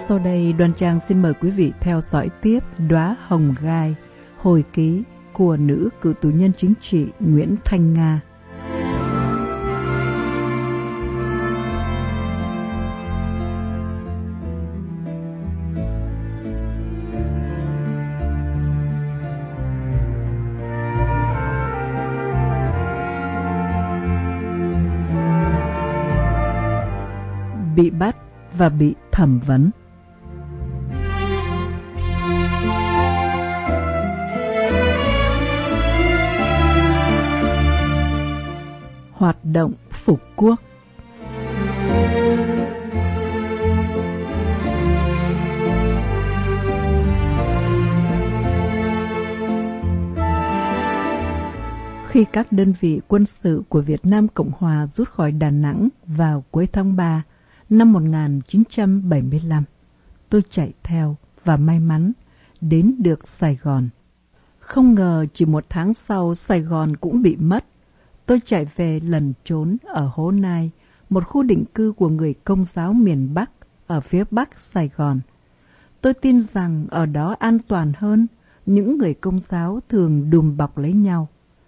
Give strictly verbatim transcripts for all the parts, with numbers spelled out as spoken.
Sau đây, Đoan Trang xin mời quý vị theo dõi tiếp Đóa Hồng Gai, hồi ký của nữ cựu tù nhân chính trị Nguyễn Thanh Nga. Bị bắt và bị thẩm vấn. Hoạt động phục quốc. Khi các đơn vị quân sự của Việt Nam Cộng Hòa rút khỏi Đà Nẵng vào cuối tháng ba năm một nghìn chín trăm bảy mươi lăm, tôi chạy theo và may mắn đến được Sài Gòn. Không ngờ chỉ một tháng sau Sài Gòn cũng bị mất. Tôi chạy về lẩn trốn ở Hố Nai, một khu định cư của người Công giáo miền Bắc ở phía Bắc Sài Gòn. Tôi tin rằng ở đó an toàn hơn, những người Công giáo thường đùm bọc lấy nhau.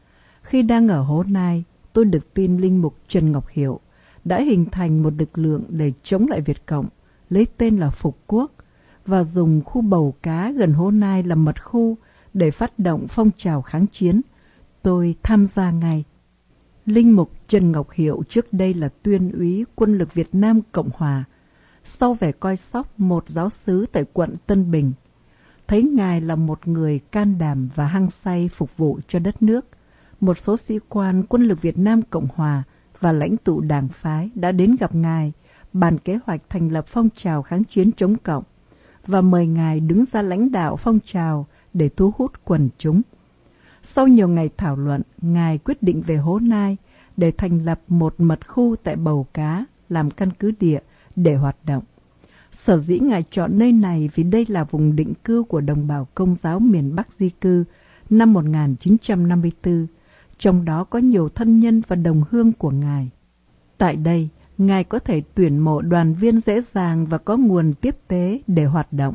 Khi đang ở Hố Nai, tôi được tin Linh mục Trần Ngọc Hiểu đã hình thành một lực lượng để chống lại Việt Cộng, lấy tên là Phục Quốc, và dùng khu Bầu Cá gần Hố Nai làm mật khu để phát động phong trào kháng chiến. Tôi tham gia ngay. Linh mục Trần Ngọc Hiểu trước đây là tuyên úy quân lực Việt Nam Cộng Hòa, sau về coi sóc một giáo xứ tại quận Tân Bình. Thấy ngài là một người can đảm và hăng say phục vụ cho đất nước, một số sĩ quan quân lực Việt Nam Cộng Hòa và lãnh tụ đảng phái đã đến gặp ngài, bàn kế hoạch thành lập phong trào kháng chiến chống Cộng, và mời ngài đứng ra lãnh đạo phong trào để thu hút quần chúng. Sau nhiều ngày thảo luận, ngài quyết định về Hố Nai để thành lập một mật khu tại Bầu Cá làm căn cứ địa để hoạt động. Sở dĩ ngài chọn nơi này vì đây là vùng định cư của đồng bào Công giáo miền Bắc di cư năm một nghìn chín trăm năm mươi tư, trong đó có nhiều thân nhân và đồng hương của ngài. Tại đây, ngài có thể tuyển mộ đoàn viên dễ dàng và có nguồn tiếp tế để hoạt động.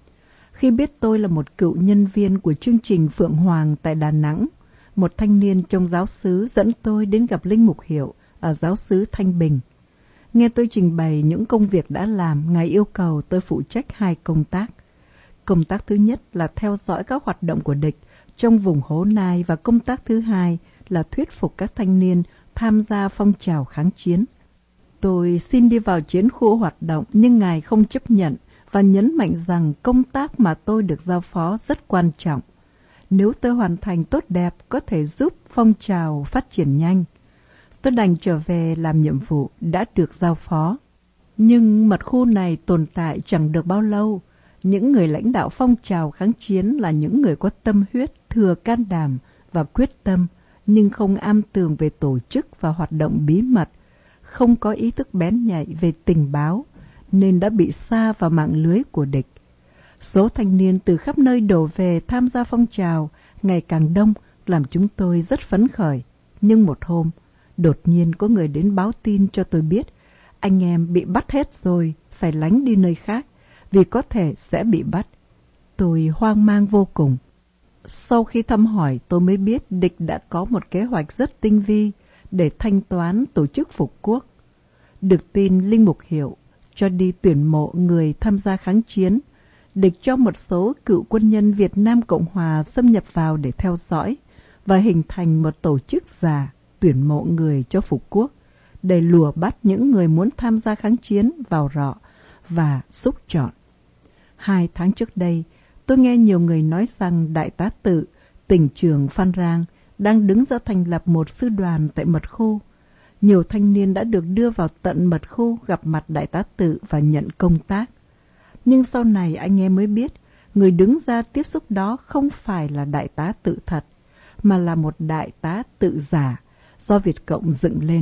Khi biết tôi là một cựu nhân viên của chương trình Phượng Hoàng tại Đà Nẵng, một thanh niên trong giáo xứ dẫn tôi đến gặp Linh mục Hiểu ở giáo xứ Thanh Bình. Nghe tôi trình bày những công việc đã làm, ngài yêu cầu tôi phụ trách hai công tác. Công tác thứ nhất là theo dõi các hoạt động của địch trong vùng Hố Nai, và công tác thứ hai là thuyết phục các thanh niên tham gia phong trào kháng chiến. Tôi xin đi vào chiến khu hoạt động, nhưng ngài không chấp nhận và nhấn mạnh rằng công tác mà tôi được giao phó rất quan trọng. Nếu tôi hoàn thành tốt đẹp, có thể giúp phong trào phát triển nhanh. Tôi đành trở về làm nhiệm vụ đã được giao phó. Nhưng mật khu này tồn tại chẳng được bao lâu. Những người lãnh đạo phong trào kháng chiến là những người có tâm huyết, thừa can đảm và quyết tâm, nhưng không am tường về tổ chức và hoạt động bí mật, không có ý thức bén nhạy về tình báo, nên đã bị sa vào mạng lưới của địch. Số thanh niên từ khắp nơi đổ về tham gia phong trào ngày càng đông, làm chúng tôi rất phấn khởi. Nhưng một hôm, đột nhiên có người đến báo tin cho tôi biết, anh em bị bắt hết rồi, phải lánh đi nơi khác, vì có thể sẽ bị bắt. Tôi hoang mang vô cùng. Sau khi thăm hỏi, tôi mới biết địch đã có một kế hoạch rất tinh vi để thanh toán tổ chức Phục Quốc. Được tin Linh mục Hiểu cho đi tuyển mộ người tham gia kháng chiến, địch cho một số cựu quân nhân Việt Nam Cộng Hòa xâm nhập vào để theo dõi và hình thành một tổ chức giả tuyển mộ người cho Phục Quốc để lùa bắt những người muốn tham gia kháng chiến vào rọ và xúc chọn. Hai tháng trước đây, tôi nghe nhiều người nói rằng Đại tá Tự, tỉnh trưởng Phan Rang, đang đứng ra thành lập một sư đoàn tại mật khu. Nhiều thanh niên đã được đưa vào tận mật khu gặp mặt Đại tá Tự và nhận công tác. Nhưng sau này anh em mới biết, người đứng ra tiếp xúc đó không phải là Đại tá Tự thật, mà là một Đại tá Tự giả do Việt Cộng dựng lên.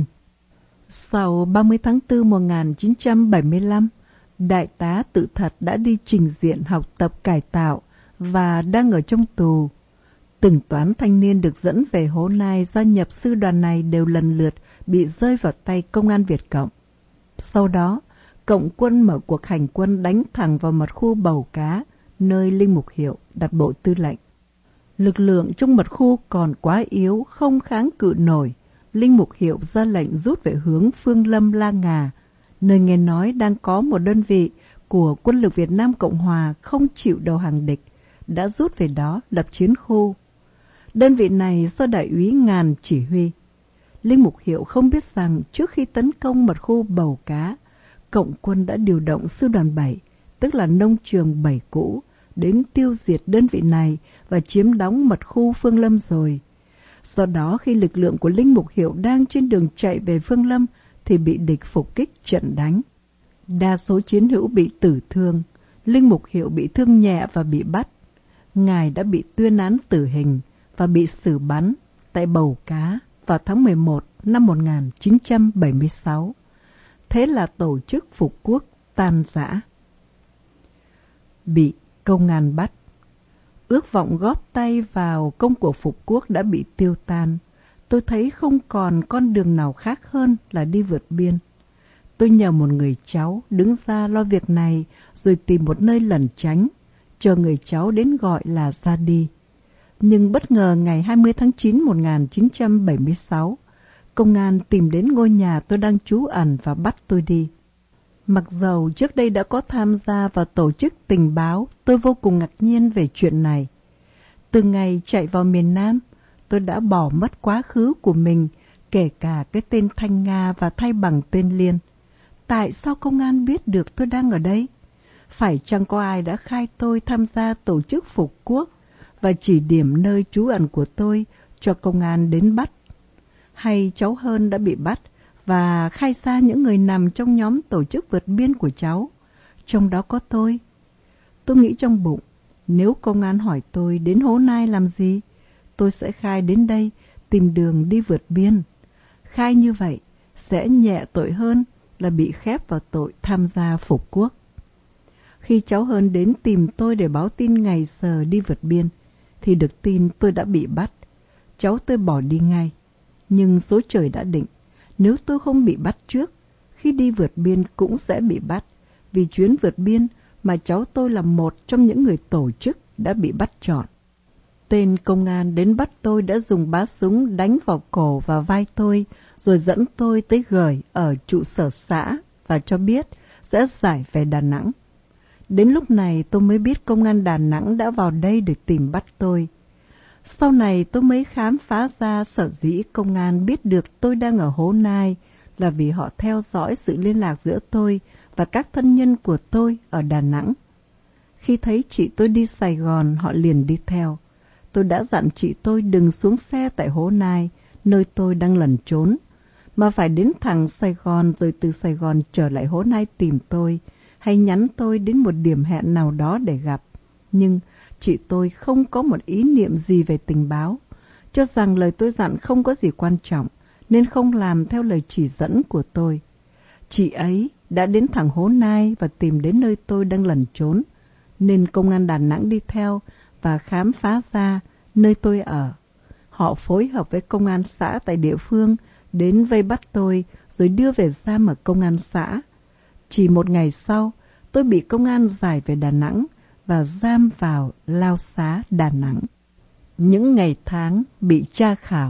Sau ba mươi tháng tư năm một nghìn chín trăm bảy mươi lăm, Đại tá Tự thật đã đi trình diện học tập cải tạo và đang ở trong tù. Từng toán thanh niên được dẫn về Hố Nai gia nhập sư đoàn này đều lần lượt bị rơi vào tay công an Việt Cộng. Sau đó, Cộng quân mở cuộc hành quân đánh thẳng vào mật khu Bầu Cá, nơi Linh Mục Hiệu đặt bộ tư lệnh. Lực lượng trong mật khu còn quá yếu, không kháng cự nổi. Linh Mục Hiệu ra lệnh rút về hướng Phương Lâm La Ngà, nơi nghe nói đang có một đơn vị của quân lực Việt Nam Cộng Hòa không chịu đầu hàng địch, đã rút về đó lập chiến khu. Đơn vị này do Đại úy Ngàn chỉ huy. Linh Mục Hiệu không biết rằng trước khi tấn công mật khu Bầu Cá, Cộng quân đã điều động sư đoàn bảy, tức là nông trường bảy cũ, đến tiêu diệt đơn vị này và chiếm đóng mật khu Phương Lâm rồi. Do đó khi lực lượng của Linh Mục Hiệu đang trên đường chạy về Phương Lâm thì bị địch phục kích trận đánh. Đa số chiến hữu bị tử thương, Linh Mục Hiệu bị thương nhẹ và bị bắt. Ngài đã bị tuyên án tử hình và bị xử bắn tại Bầu Cá vào tháng mười một năm một nghìn chín trăm bảy mươi sáu. Thế là tổ chức phục quốc tan rã. Bị công an bắt. Ước vọng góp tay vào công cuộc phục quốc đã bị tiêu tan. Tôi thấy không còn con đường nào khác hơn là đi vượt biên. Tôi nhờ một người cháu đứng ra lo việc này rồi tìm một nơi lẩn tránh, chờ người cháu đến gọi là ra đi. Nhưng bất ngờ ngày hai mươi tháng chín năm một nghìn chín trăm bảy mươi sáu, công an tìm đến ngôi nhà tôi đang trú ẩn và bắt tôi đi. Mặc dầu trước đây đã có tham gia vào tổ chức tình báo, tôi vô cùng ngạc nhiên về chuyện này. Từ ngày chạy vào miền Nam, tôi đã bỏ mất quá khứ của mình, kể cả cái tên Thanh Nga và thay bằng tên Liên. Tại sao công an biết được tôi đang ở đây? Phải chăng có ai đã khai tôi tham gia tổ chức phục quốc và chỉ điểm nơi trú ẩn của tôi cho công an đến bắt? Hay cháu Hơn đã bị bắt và khai ra những người nằm trong nhóm tổ chức vượt biên của cháu, trong đó có tôi? Tôi nghĩ trong bụng, nếu công an hỏi tôi đến Hố Nai làm gì, tôi sẽ khai đến đây tìm đường đi vượt biên. Khai như vậy sẽ nhẹ tội hơn là bị khép vào tội tham gia phục quốc. Khi cháu Hơn đến tìm tôi để báo tin ngày giờ đi vượt biên, thì được tin tôi đã bị bắt. Cháu tôi bỏ đi ngay. Nhưng số trời đã định, nếu tôi không bị bắt trước, khi đi vượt biên cũng sẽ bị bắt, vì chuyến vượt biên mà cháu tôi là một trong những người tổ chức đã bị bắt trọn. Tên công an đến bắt tôi đã dùng bá súng đánh vào cổ và vai tôi, rồi dẫn tôi tới gửi ở trụ sở xã và cho biết sẽ giải về Đà Nẵng. Đến lúc này tôi mới biết công an Đà Nẵng đã vào đây để tìm bắt tôi. Sau này tôi mới khám phá ra sở dĩ công an biết được tôi đang ở Hố Nai là vì họ theo dõi sự liên lạc giữa tôi và các thân nhân của tôi ở Đà Nẵng. Khi thấy chị tôi đi Sài Gòn, họ liền đi theo. Tôi đã dặn chị tôi đừng xuống xe tại Hố Nai, nơi tôi đang lẩn trốn, mà phải đến thẳng Sài Gòn rồi từ Sài Gòn trở lại Hố Nai tìm tôi, hay nhắn tôi đến một điểm hẹn nào đó để gặp. Nhưng chị tôi không có một ý niệm gì về tình báo, cho rằng lời tôi dặn không có gì quan trọng, nên không làm theo lời chỉ dẫn của tôi. Chị ấy đã đến thẳng Hố Nai và tìm đến nơi tôi đang lẩn trốn, nên công an Đà Nẵng đi theo và khám phá ra nơi tôi ở. Họ phối hợp với công an xã tại địa phương đến vây bắt tôi rồi đưa về giam ở công an xã. Chỉ một ngày sau, tôi bị công an giải về Đà Nẵng và giam vào lao xá Đà Nẵng. Những ngày tháng bị tra khảo.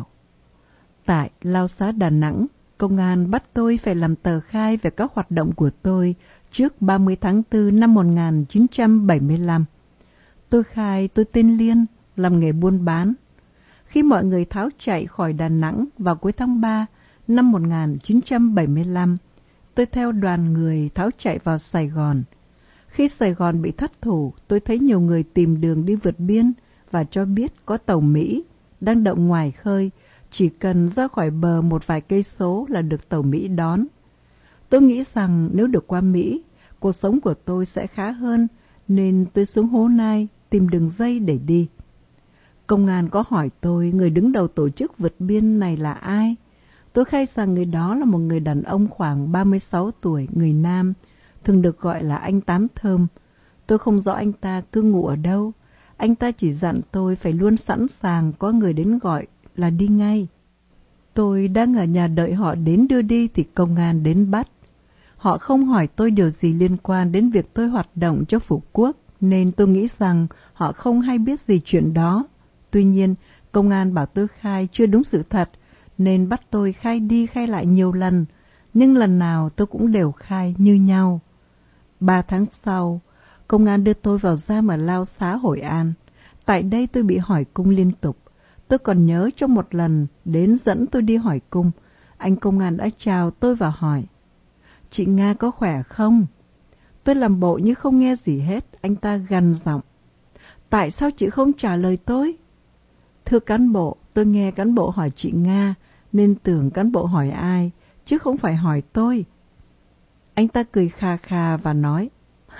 Tại lao xá Đà Nẵng, công an bắt tôi phải làm tờ khai về các hoạt động của tôi trước ba mươi tháng tư năm một nghìn chín trăm bảy mươi lăm. Tôi khai tôi tên Liên, làm nghề buôn bán. Khi mọi người tháo chạy khỏi Đà Nẵng vào cuối tháng ba năm một nghìn chín trăm bảy mươi lăm, tôi theo đoàn người tháo chạy vào Sài Gòn. Khi Sài Gòn bị thất thủ, tôi thấy nhiều người tìm đường đi vượt biên và cho biết có tàu Mỹ đang đậu ngoài khơi, chỉ cần ra khỏi bờ một vài cây số là được tàu Mỹ đón. Tôi nghĩ rằng nếu được qua Mỹ, cuộc sống của tôi sẽ khá hơn, nên tôi xuống Hố Nai tìm đường dây để đi. Công an có hỏi tôi người đứng đầu tổ chức vượt biên này là ai. Tôi khai rằng người đó là một người đàn ông khoảng ba mươi sáu tuổi, người Nam, thường được gọi là anh Tám Thơm. Tôi không rõ anh ta cư ngụ ở đâu. Anh ta chỉ dặn tôi phải luôn sẵn sàng có người đến gọi là đi ngay. Tôi đang ở nhà đợi họ đến đưa đi thì công an đến bắt. Họ không hỏi tôi điều gì liên quan đến việc tôi hoạt động cho Phục quốc, nên tôi nghĩ rằng họ không hay biết gì chuyện đó. Tuy nhiên, công an bảo tôi khai chưa đúng sự thật, nên bắt tôi khai đi khai lại nhiều lần, nhưng lần nào tôi cũng đều khai như nhau. Ba tháng sau, công an đưa tôi vào giam ở Lao Xá, Hội An. Tại đây tôi bị hỏi cung liên tục. Tôi còn nhớ trong một lần đến dẫn tôi đi hỏi cung, anh công an đã chào tôi và hỏi: "Chị Nga có khỏe không?" Tôi làm bộ như không nghe gì hết. Anh ta gằn giọng: "Tại sao chị không trả lời tôi?" "Thưa cán bộ, tôi nghe cán bộ hỏi chị Nga, nên tưởng cán bộ hỏi ai, chứ không phải hỏi tôi." Anh ta cười kha kha và nói: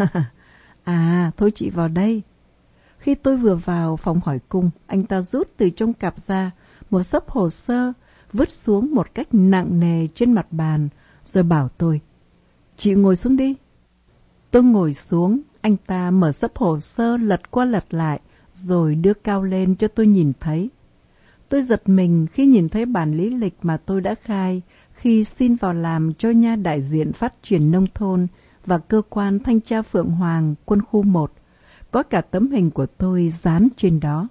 "À, thôi chị vào đây." Khi tôi vừa vào phòng hỏi cung, anh ta rút từ trong cặp ra một xấp hồ sơ, vứt xuống một cách nặng nề trên mặt bàn, rồi bảo tôi: "Chị ngồi xuống đi." Tôi ngồi xuống, anh ta mở xấp hồ sơ lật qua lật lại, rồi đưa cao lên cho tôi nhìn thấy. Tôi giật mình khi nhìn thấy bản lý lịch mà tôi đã khai khi xin vào làm cho nha đại diện phát triển nông thôn và cơ quan thanh tra Phượng Hoàng, quân khu một. Có cả tấm hình của tôi dán trên đó.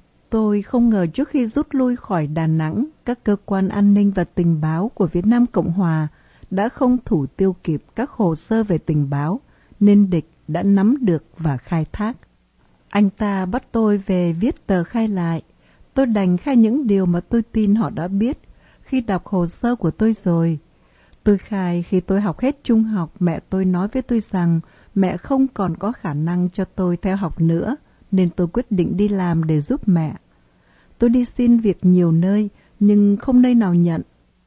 Tôi không ngờ trước khi rút lui khỏi Đà Nẵng, các cơ quan an ninh và tình báo của Việt Nam Cộng Hòa đã không thủ tiêu kịp các hồ sơ về tình báo, nên địch đã nắm được và khai thác. Anh ta bắt tôi về viết tờ khai lại. Tôi đành khai những điều mà tôi tin họ đã biết khi đọc hồ sơ của tôi rồi. Tôi khai khi tôi học hết trung học, mẹ tôi nói với tôi rằng mẹ không còn có khả năng cho tôi theo học nữa, nên tôi quyết định đi làm để giúp mẹ. Tôi đi xin việc nhiều nơi, nhưng không nơi nào nhận.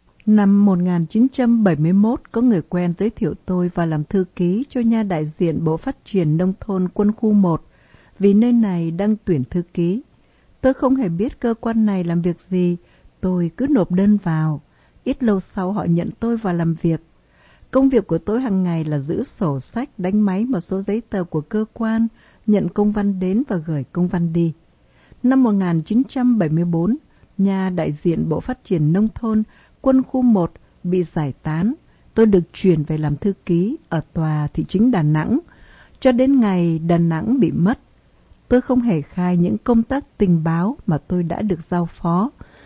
Năm một nghìn chín trăm bảy mươi mốt, có người quen giới thiệu tôi vào làm thư ký cho nha đại diện Bộ Phát triển Nông thôn quân khu một, vì nơi này đang tuyển thư ký. Tôi không hề biết cơ quan này làm việc gì, tôi cứ nộp đơn vào. Ít lâu sau họ nhận tôi vào làm việc. Công việc của tôi hàng ngày là giữ sổ sách, đánh máy một số giấy tờ của cơ quan, nhận công văn đến và gửi công văn đi. Năm một nghìn chín trăm bảy mươi bốn, nha đại diện Bộ Phát triển Nông thôn quân khu một bị giải tán. Tôi được chuyển về làm thư ký ở tòa thị chính Đà Nẵng, cho đến ngày Đà Nẵng bị mất. Tôi không hề khai những công tác tình báo mà tôi đã được giao phó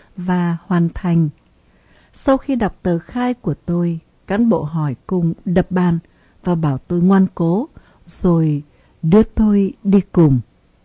và hoàn thành. Sau khi đọc tờ khai của tôi, cán bộ hỏi cung đập bàn và bảo tôi ngoan cố, rồi đưa tôi đi cùng.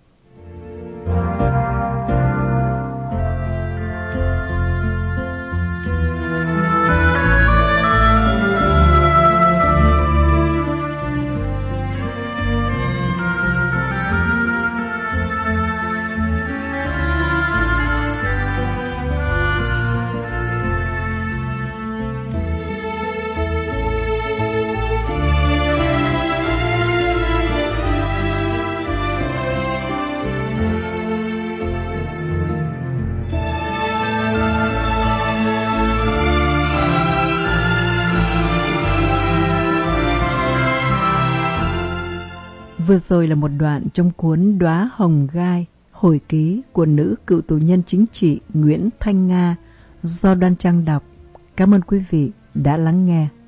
Vừa rồi là một đoạn trong cuốn Đóa Hồng Gai, hồi ký của nữ cựu tù nhân chính trị Nguyễn Thanh Nga do Đoan Trang đọc. Cảm ơn quý vị đã lắng nghe.